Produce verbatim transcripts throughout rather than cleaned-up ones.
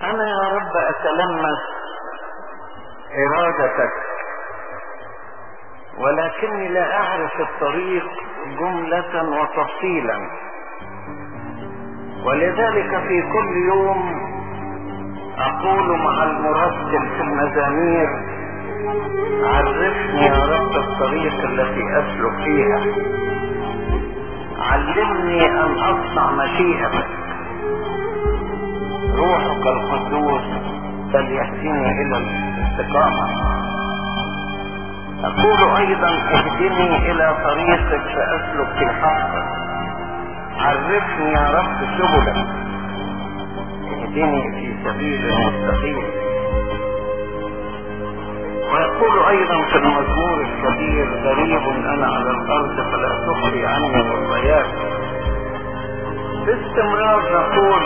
أنا يا رب أتلمس إرادتك، ولكني لا أعرف الطريق جملة وتفصيلا، ولذلك في كل يوم أقول مع المرتل في المزامير: عرفني يا رب الطريق التي أسلك فيها، علمني أن أصنع مشيئتك، روحك القدوس فليهدني إلى الاستقامة. أقول أيضا: اهدني إلى طريقك فأسلك في حقك، عرفني يا رب سبلك، اهدني في سبيل المستقيم. ويقول أيضا في المزمور الكبير: غريب أنا على الأرض فلا تخفي عني الرياض. باستمرار نقول: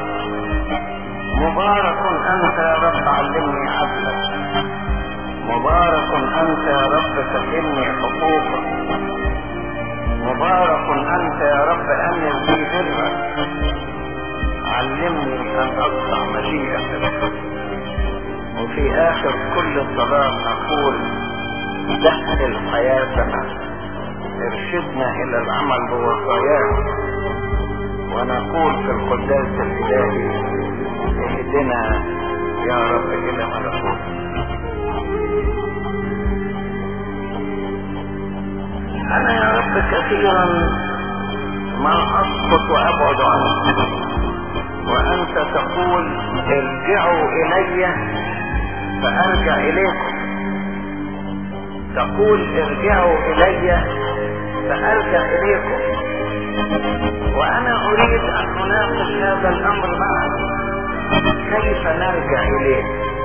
مبارك أنت يا رب علمني عدلك، مبارك أنت يا رب فهمني حقوقك، مبارك أنت يا رب أمر لي برك، علمني أن أصنع مشيئتك. وفي آخر كل صلاة نقول: سهل حياتنا، ارشدنا إلى العمل بوصاياك. ونقول في القداس الإلهي: اهدنا يا رب إلى ملكوتك. أنا يا رب كثيرا ما أسقط وأبعد عنك، وأنت تقول: ارجعوا إلي فأرجع إليكم. تقول: ارجعوا إلي فأرجع إليكم. وأنا أريد أن نناقش هذا الأمر معك. كيف نرجع إليك؟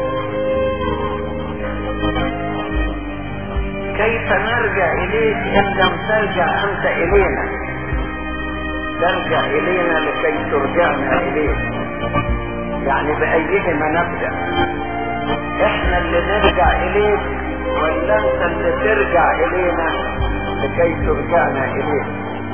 كيف نرجع إليك إن لم ترجع أنت إلينا؟ ترجع إلينا لكي ترجعنا إليك، يعني بأيهما نبدأ؟ إحنا اللي نرجع إليك ولا أنت اللي ترجع إلينا لكي ترجعنا إليك؟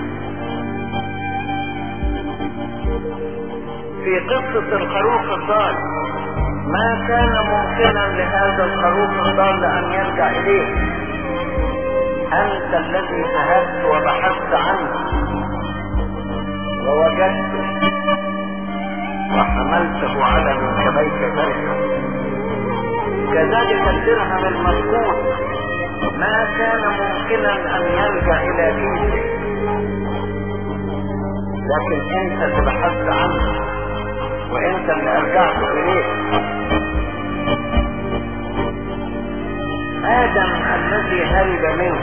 في قصة الخروف الضال، ما كان ممكنا لهذا الخروف الضال أن يرجع إليك. أنت الذي ذهبت وبحثت عنه ووجدته وحملته على منكبيك بركة. كذلك الدرهم المفقود ما كان ممكنا أن يرجع إلى دينك، لكن أنت اللي بحثت عنه وأنت اللي أرجعت إليه. آدم الذي هرب منه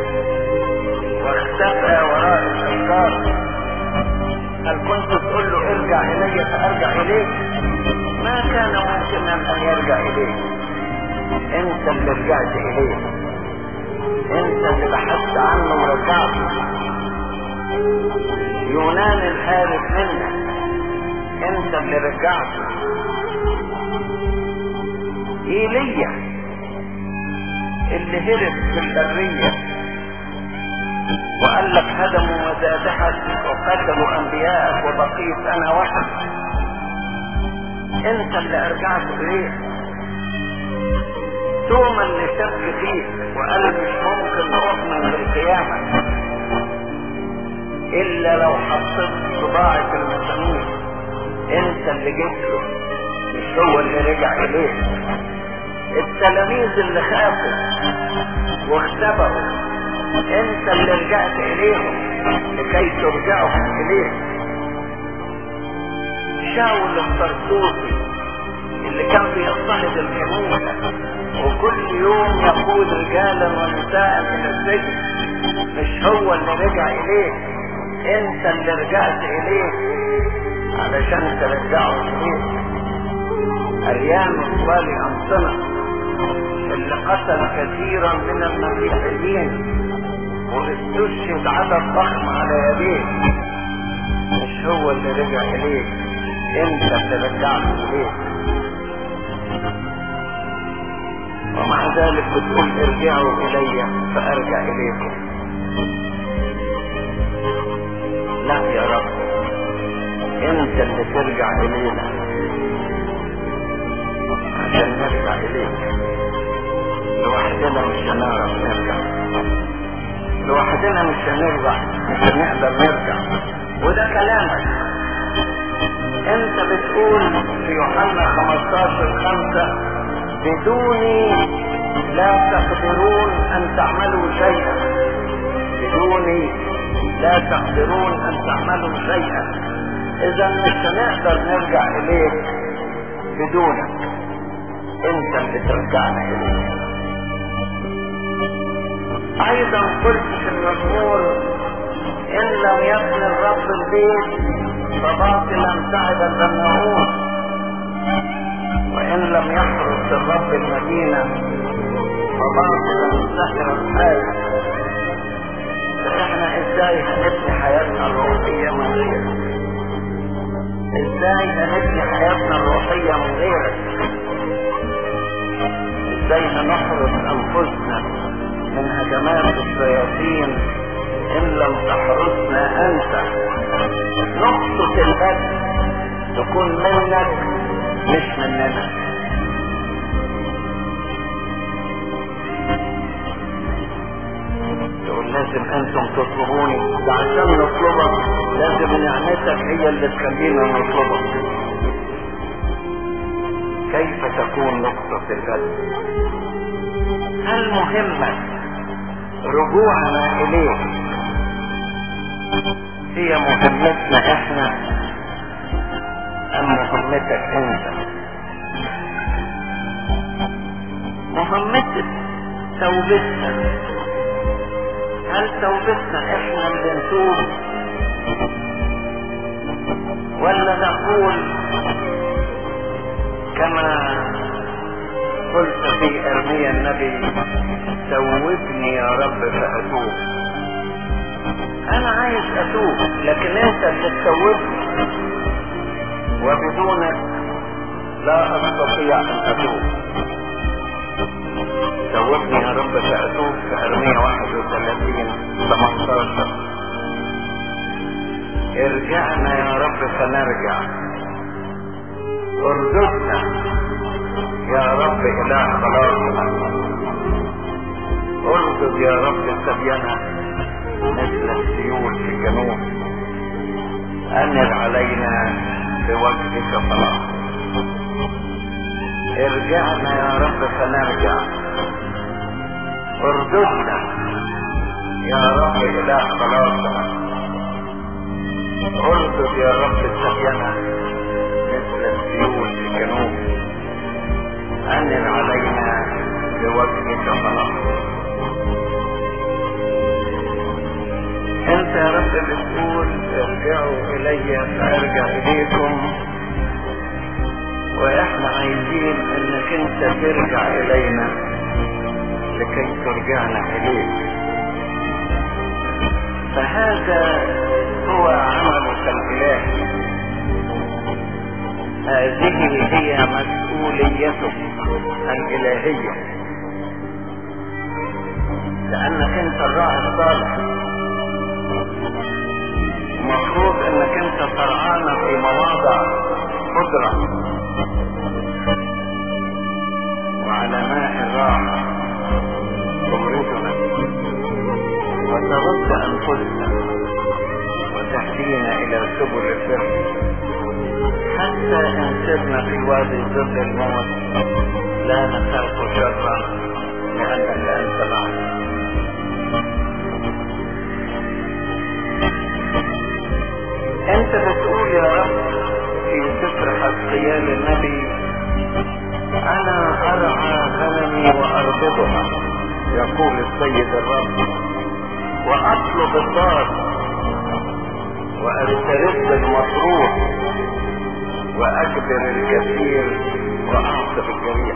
واختفى وراء الأشجار، هل كنت تقول له ارجع إلي فأرجع إليك؟ ما كان ممكنا أن يرجع إليك. أنت اللي رجعت إليه، أنت اللي بحثت عنه ورجعته. يونان الهارب منك، أنت اللي رجعته. إيليا اللي هرب في البرية وقال لك هدموا مذابحك وقتلوا انبياءك وبقيت انا وحدي، انت اللي ارجعت اليه. توما اللي شك فيك وقال مش ممكن اؤمن بالقيامة الا لو حطيت صباعي في المسامير، انت اللي جبت له، مش هو اللي رجع اليه. التلاميذ اللي خافوا واختبروا، انت اللي رجعت اليهم لكي ترجعهم اليه. شاول الطرطوسي اللي كان بيضطهد الكنيسة وكل يوم يقود رجالا ونساء من السجن، مش هو اللي رجع اليه، انت اللي رجعت اليه علشان ترجعه اليه. اريان الصالي انصنة اللي قتل كثيرا من المسيحيين واستشهد عدد ضخم على يديه، مش هو اللي رجع اليك، انت اللي رجعت اليك. ومع ذلك بتقول ارجعوا الي فارجع اليكم. لا يا رب، انت اللي ترجع الينا. عشان نرجع اليك. لوحدنا مش هنعرف نرجع، لوحدنا مش هنرجع، مش هنقدر نرجع. وده كلامك انت بتقول في يوحنا خمستاشر خمسة: بدوني لا تقدرون ان تعملوا شيئا، بدوني لا تقدرون ان تعملوا شيئا. اذا مش هنقدر نرجع اليك بدونك، انت اللي ترجعنا اليك. ايضا قلت في المزمور: ان لم يبني الرب البيت فباطلا تعب البناؤون، وان لم يحرس الرب المدينة فباطلا سهر الحارس. فاحنا ازاي هنبني حياتنا الروحية من غيرك؟ ازاي هنبني حياتنا الروحية من غيرك؟ ازاي هنحرس انفسنا من هجمات الشياطين ان لم تحرسنا انت؟ نقطة البدء تكون منك مش مننا. تقول لازم انتم تطلبوني، ده عشان نطلبك لازم نعمتك هي اللي تخلينا نطلبك. كيف تكون نقطة البدء؟ هل مهمة رجوعنا اليك هي مهمتنا احنا ام مهمتك انت؟ مهمتك توبتنا، هل توبتنا احنا اللي نتوب ولا نقول كما قلت في ارميا النبي: توبني يا رب فاتوب؟ انا عايز اتوب لكن انت اللي تتوبني، وبدونك لا استطيع ان اتوب. توبني يا رب فاتوب في ارميا واحد وثلاثين ثمانية عشر. ارجعنا يا رب فنرجع، ارددنا يا رب اله خلاصنا، اردد يا رب سبينا مثل السيول في الجنوب، انر علينا بوجهك خلاص. ارجعنا يا رب فنرجع، ارددنا يا رب اله خلاصنا، اردد يا رب سبينا مثل السيول في الجنوب، انر علينا بوجهك خلاص. انت يا رب بتقول: ارجعوا الي فارجع اليكم، واحنا عايزين انك انت ترجع الينا لكي ترجعنا اليك. فهذا هو عملك الالهي، هذه هي مسؤوليتك الالهية، لانك انت الراعي الصالح. مفروض انك انت ترعانا في مواضع خضرة وعلى ماء الراحة تبردنا وترد انفسنا وتهدينا الى سبل البر، حتى ان سرنا في وادي ظل الموت لا نخاف شرا لانك انت معنا. انت بتقول يا رب في سفر حزقيال النبي: انا ارعى غنمي واربطها يقول السيد الرب، واطلب الضال واسترد المطروح واجبر الكثير واعصب الجريح.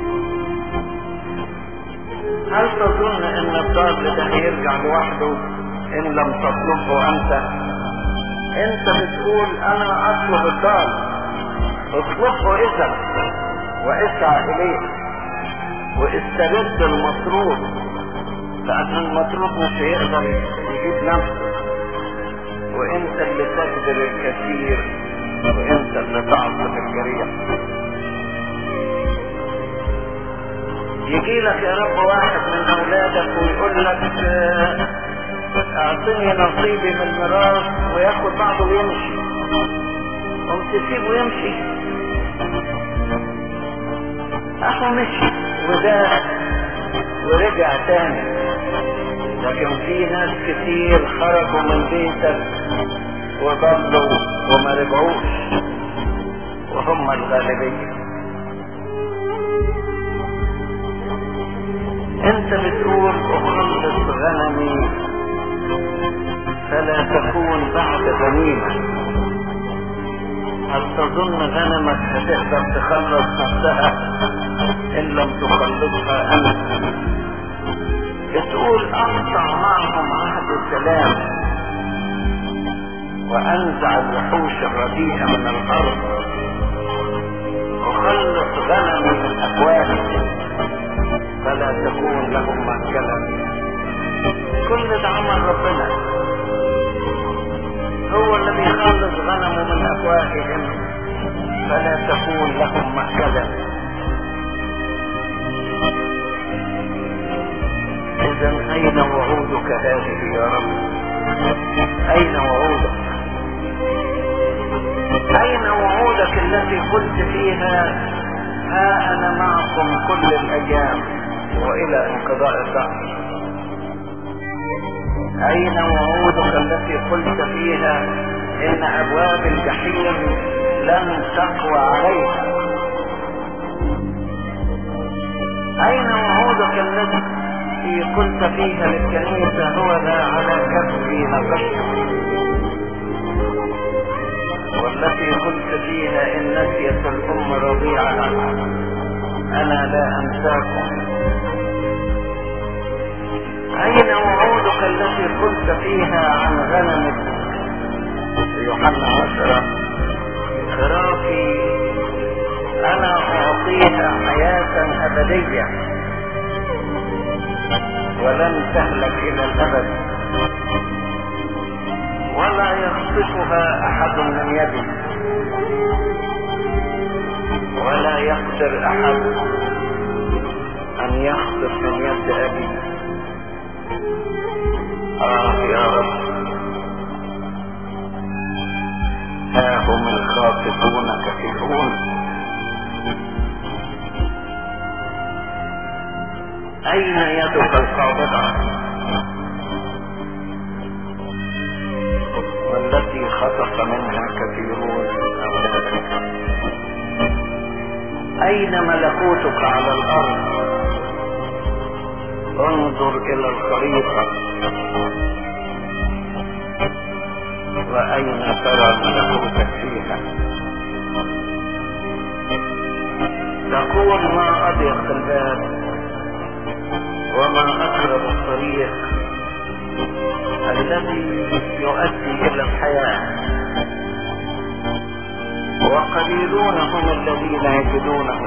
هل تظن ان الضال ده هيرجع لوحده ان لم تطلبه انت؟ انت بتقول انا اطلب الضال، اطلبه اذا واسعى اليه واسترد المطروح، لان المطروح مش هيقدر يجيب نفسه، وانت اللي تقدر الكثير وانت اللي تعصب الجريح. يجي لك يا رب واحد من اولادك ويقول لك اعطني نصيبي من الميراث وياخد بعضه ويمشي، قمت تسيبه يمشي؟ اهو مشي وده ورجع تاني. لكن في ناس كتير خرجوا من بيتك وضلوا وما رجعوش، وهم الغالبية. انت بتقول اخلص غنمي فلا تكون بعد غنيمة. هل تظن غنمك هتقدر تخلص نفسها ان لم تخلصها انت؟ بتقول اقطع معهم عهد السلام وانزع الوحوش الرديئة من الارض وخلص غنمي من افواههم فلا تكون لهم مأكلا. كل ده عمل ربنا، هو الذي يخلص غنمه من افواههم فلا تكون لهم مأكلا. اذا اين وعودك هذه يا رب؟ اين وعودك؟ اين وعودك التي قلت فيها ها انا معكم كل الايام والى انقضاء الدهر؟ اين وعودك التي قلت فيها ان ابواب الجحيم لن تقوى عليها؟ اين وعودك التي قلت فيها للكنيسة هو لا على كفي نقشت، والتي قلت فيها ان نسيت الام رضيعها انا لا انساكم؟ اين وعودك التي قلت فيها عن غنمك يوحنا عشرة خرافي انا اعطيها حياة ابدية ولن تهلك الى الابد ولا يخطفها احد من يدي ولا يقدر احد ان يخطف من يد ابي. آه يا رب، ها هم الخاطفون كثيرون. أين يدك القابضة والتي خطف منها كثيرون أولادك؟ أين ملكوتك على الأرض؟ انظر إلى الخريطة وأين ترى ملكوتك فيها؟ تقول ما أضيق الباب وما أقرب الطريق الذي يؤدي إلى الحياة وقليلون هم الذين يجدونه.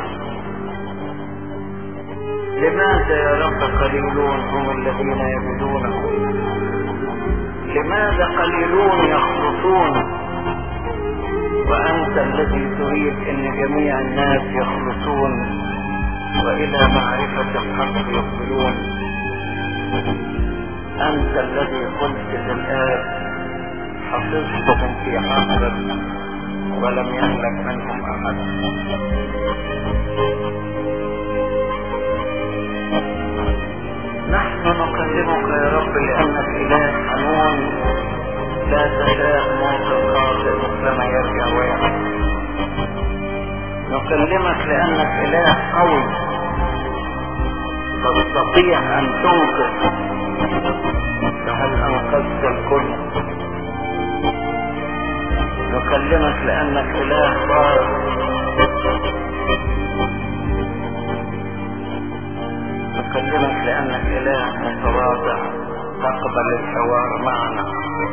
لماذا يا رب قليلون هم الذين يجدونه؟ لماذا قليلون يخلصون وأنت الذي تريد أن جميع الناس يخلصون وإلى معرفة الحق يقبلون؟ أنت الذي قلت للآب حفظتهم في حقك ولم يهلك منهم أحد. نحن نكلمك يا رب لأنك إله حنون لا تشاء موت القاتل لما يرجع ويعود. نكلمك لأنك إله قوي تستطيع أن تنقذ، فهل أنقذت الكل؟ نكلمك لأنك إله بار، نكلمك لأنك إله متواضع تقبل الحوار معنا.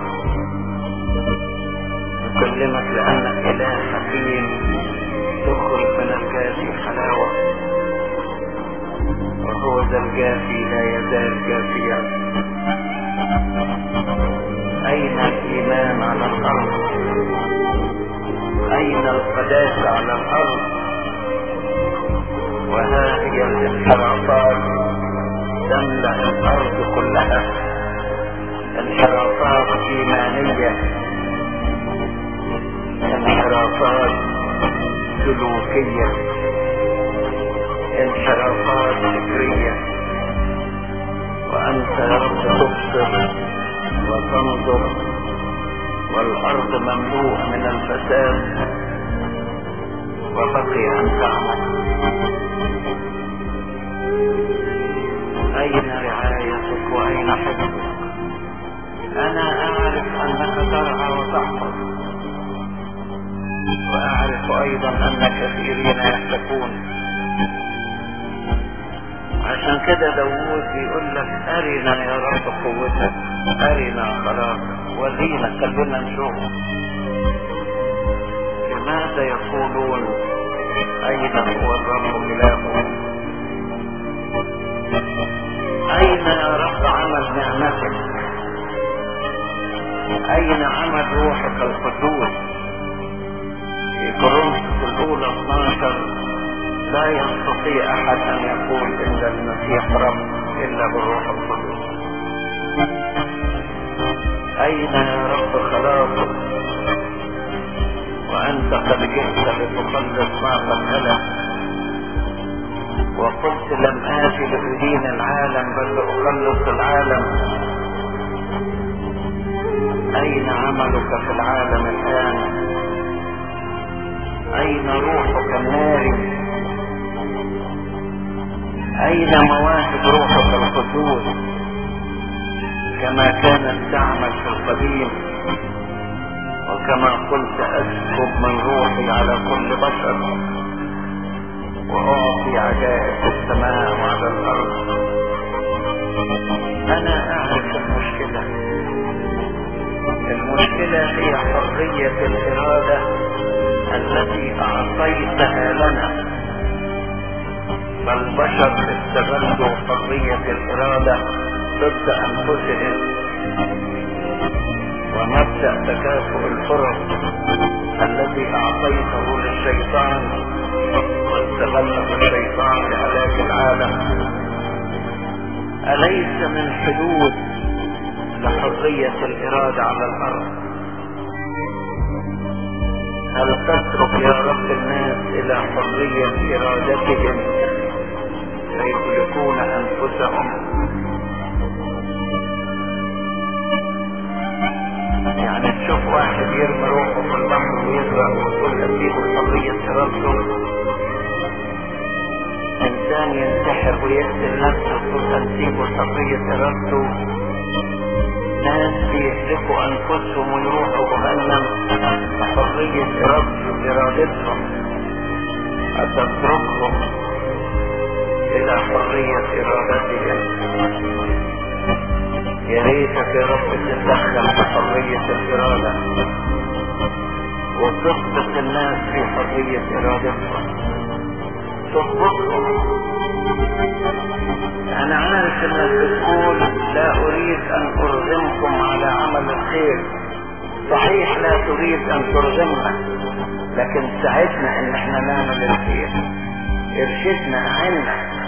نكلمك لأنك إله حكيم تخرج من الجافي حلاوة، وهو ذا الجافي لا يزال جافيا. أين الإيمان على الأرض؟ أين القداسة على الأرض؟ وها هي الانحرافات تملأ الأرض كلها، انحرافات إيمانية، انحرافات سلوكية، انحرافات فكرية. وأنت يا رب تبصر وتنظر، والأرض مملوءة من الفساد وبقي أن تعمل. أين رعايتك وأين حفظك؟ أنا أعرف أنك ترعى وتحفظ، وأعرف أيضا أن كثيرين يحتكون. عشان كده داوود بيقول لك أرنا يا رب قوتك، أرنا خلاصك، ورينا خلينا نشوف. لماذا يقولون أين هو الرب إلههم؟ أين يا رب عمل نعمتك؟ أين عمل روحك القدوس؟ في كورنثوس الأولى اثناشر لا يستطيع أحد أن يقول إن المسيح رب إلا بالروح القدس. أين يا رب خلاصك؟ وأنت قد جئت لتخلص ما قد هلك، وقلت لم آتي لأدين العالم بل لأخلص العالم. أين عملك في العالم الآن؟ أين روحك الناري؟ أين مواهب روحك القدوس كما كانت تعمل في القديم؟ وكما قلت أسكب من روحي على كل بشر وأعطي عجائب السماء وعلى الأرض. أنا أعرف المشكلة. المشكلة هي حرية الإرادة التي أعطيتها لنا، فالبشر استغلوا حرية الإرادة ضد أنفسهم، ومبدأ تكافؤ الفرص الذي أعطيته للشيطان واستغله الشيطان لهلاك العالم. أليس من حدود لحرية الإرادة على الأرض؟ هل تترك يا رب الناس إلى حرية إرادتهم فيهلكون أنفسهم؟ يعني تشوف واحد يرمي روحه في البحر ويغرق وتقول أسيبه حرية إرادته. إنسان ينتحر ويقتل نفسه وتقول أسيبه حرية إرادته. ناس بيهلكوا أنفسهم ويروحوا جهنم بحرية إرادتهم، أتتركهم إلى حرية إرادتهم؟ يا ريتك يا رب تتدخل في حرية الإرادة وتثبت الناس في حرية إرادتهم، تضبطهم. أنا عارف إنك بتقول لا أريد أن أرغمكم على عمل الخير. صحيح لا تريد أن ترغمنا، لكن ساعدنا إن احنا نعمل الخير، ارشدنا عنا.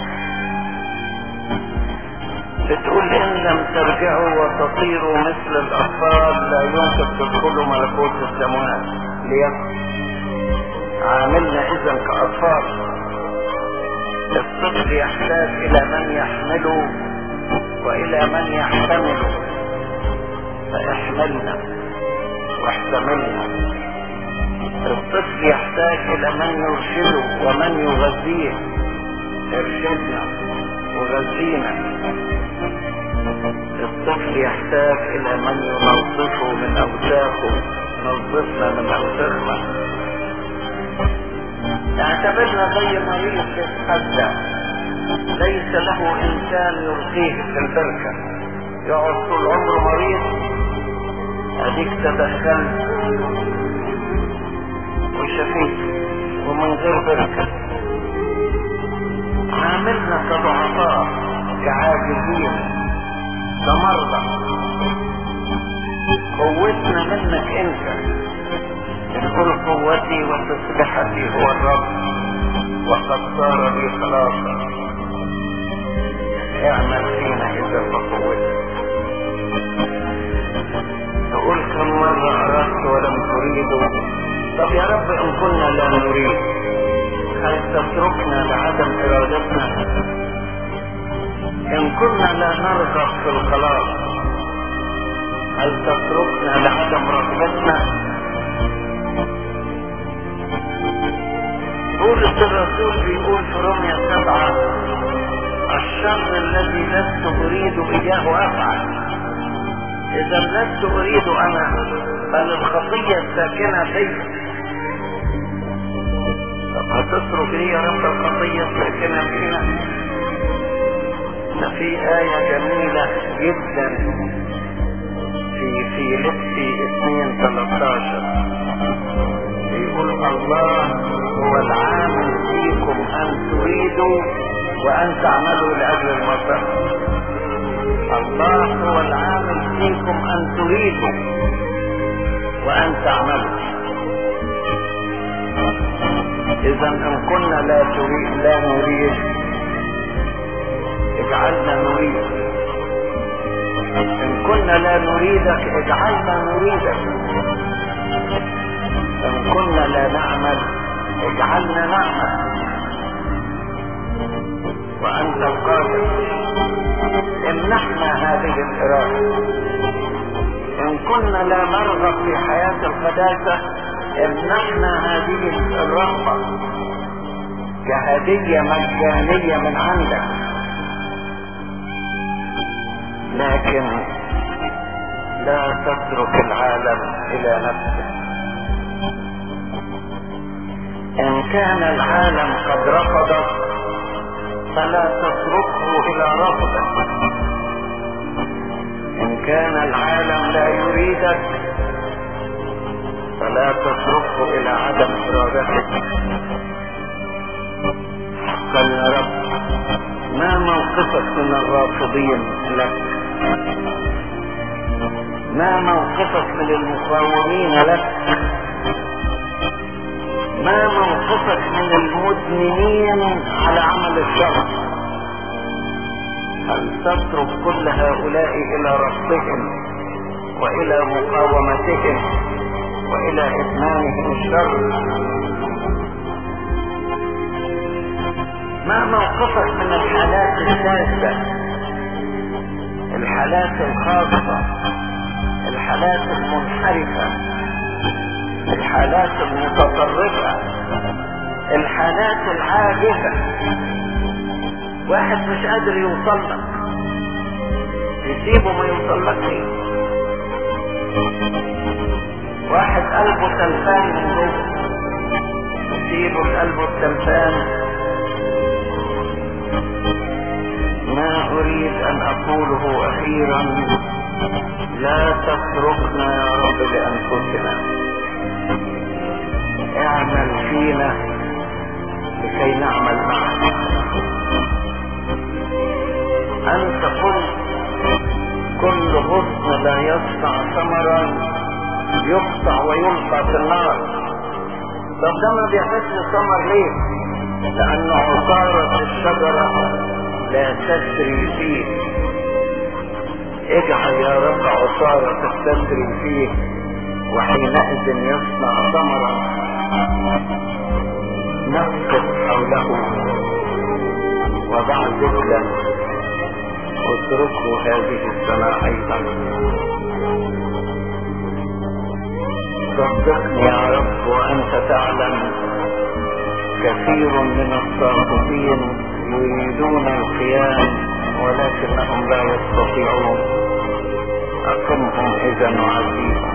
بتقول إن لم ترجعوا وتطيروا مثل الأطفال لا يمكن تدخلوا ملكوت السماوات. ليكن عاملنا إذن كأطفال. الطفل يحتاج إلى من يحمله وإلى من يحتمله، فاحملنا واحتملنا. الطفل يحتاج إلى من يرشده ومن يغذيه، ارشدنا وغذينا. الطفل يحتاج إلى من ينظفه من أوساخه، نظفنا من أوساخنا. اعتبرنا زي مريض يتخدى ليس له إنسان يرقيه في البركة، يقعد طول عمره مريض. أديك تدخلت وشفيت ومن غير بركة. عاملنا كضعفاء كعاجزين كمرضى. قوتنا منك انت. تقول قوتي وتسبحتي هو الرب وقد صار لي خلاصا. اعمل فينا اذا فقوت. تقول كم مرة اردت ولم تريدوا. طب يا رب ان كنا لا نريد هل تتركنا لعدم ارادتنا؟ ان كنا لا نرغب في الخلاص هل تتركنا لعدم رغبتنا؟ بولس الرسول بيقول في رومية سبعة الشر الذي لست اريد اياه افعل. اذا لست اريد انا بل الخطية الساكنة فيا. طب هتترك ليه يا رب الخطية الساكنة فينا؟ ده في آية جميلة جدا في فيليبي اثنين ثلاثة عشر بيقول الله هو العامل فيكم ان تريدوا وان تعملوا لاجل المسار. الله هو العامل فيكم ان تريدوا وان تعملوا. اذا ان كنا لا تريد لا نريد اجعلنا نريد. ان كنا لا نريدك اجعلنا نريدك. ان كنا لا نعمل اجعلنا نعمل. وانت القادر امنحنا هذه الإرادة. ان كنا لا نرغب في حياة القداسة امنحنا هذه الرغبة كهدية مجانية من عندك. لكن لا تترك العالم الى نفسه. ان كان العالم قد رفضك فلا تتركه الى رفضك. ان كان العالم لا يريدك فلا تتركه الى عدم ارادتك. حقا يا رب ما موقفك من الرافضين لك؟ ما موقفك من المقاومين لك؟ ما موقفك من المدمنين على عمل الشر؟ هل تترك كل هؤلاء الى رفضهم والى مقاومتهم والى ادمانهم الشر؟ ما موقفك من الحالات الشاذة، الحالات الخاصة، الحالات المنحرفة، الحالات المتطرفة، الحالات العاجزة؟ واحد مش قادر يوصل لك يسيبه ما يوصل لك. واحد قلبه تلفان من جوه يسيبه قلبه التلفان. ما اريد ان اقوله اخيرا لا تتركنا يا رب لانفسنا. اعمل فينا لكي نعمل معك. انت قلت كل غصن لا يصنع ثمرا يقطع ويلقى في النار. طب ده ما بيعملش ثمر ليه؟ لان عصارة الشجرة لا تسري فيه. اجعل يا رب عصارة تسري فيه وحينئذ يصنع ثمرا نقف حوله وضع ذكرا اتركه هذه السنة ايضا. صدقني يا رب وانت تعلم كثير من الساقطين يريدون القيام ولكنهم لا يستطيعون. اقمهم اذا وعزيهم.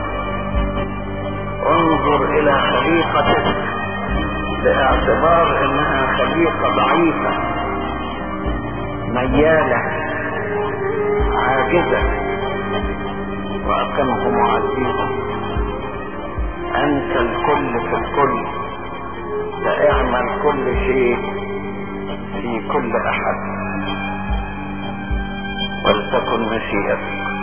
انظر الى خليقتك باعتبار انها خليقة ضعيفة ميالة عاجزة واقمهم وعزيهم. انت الكل في الكل فاعمل كل شيء في كل احد ولتكن مشيئتك.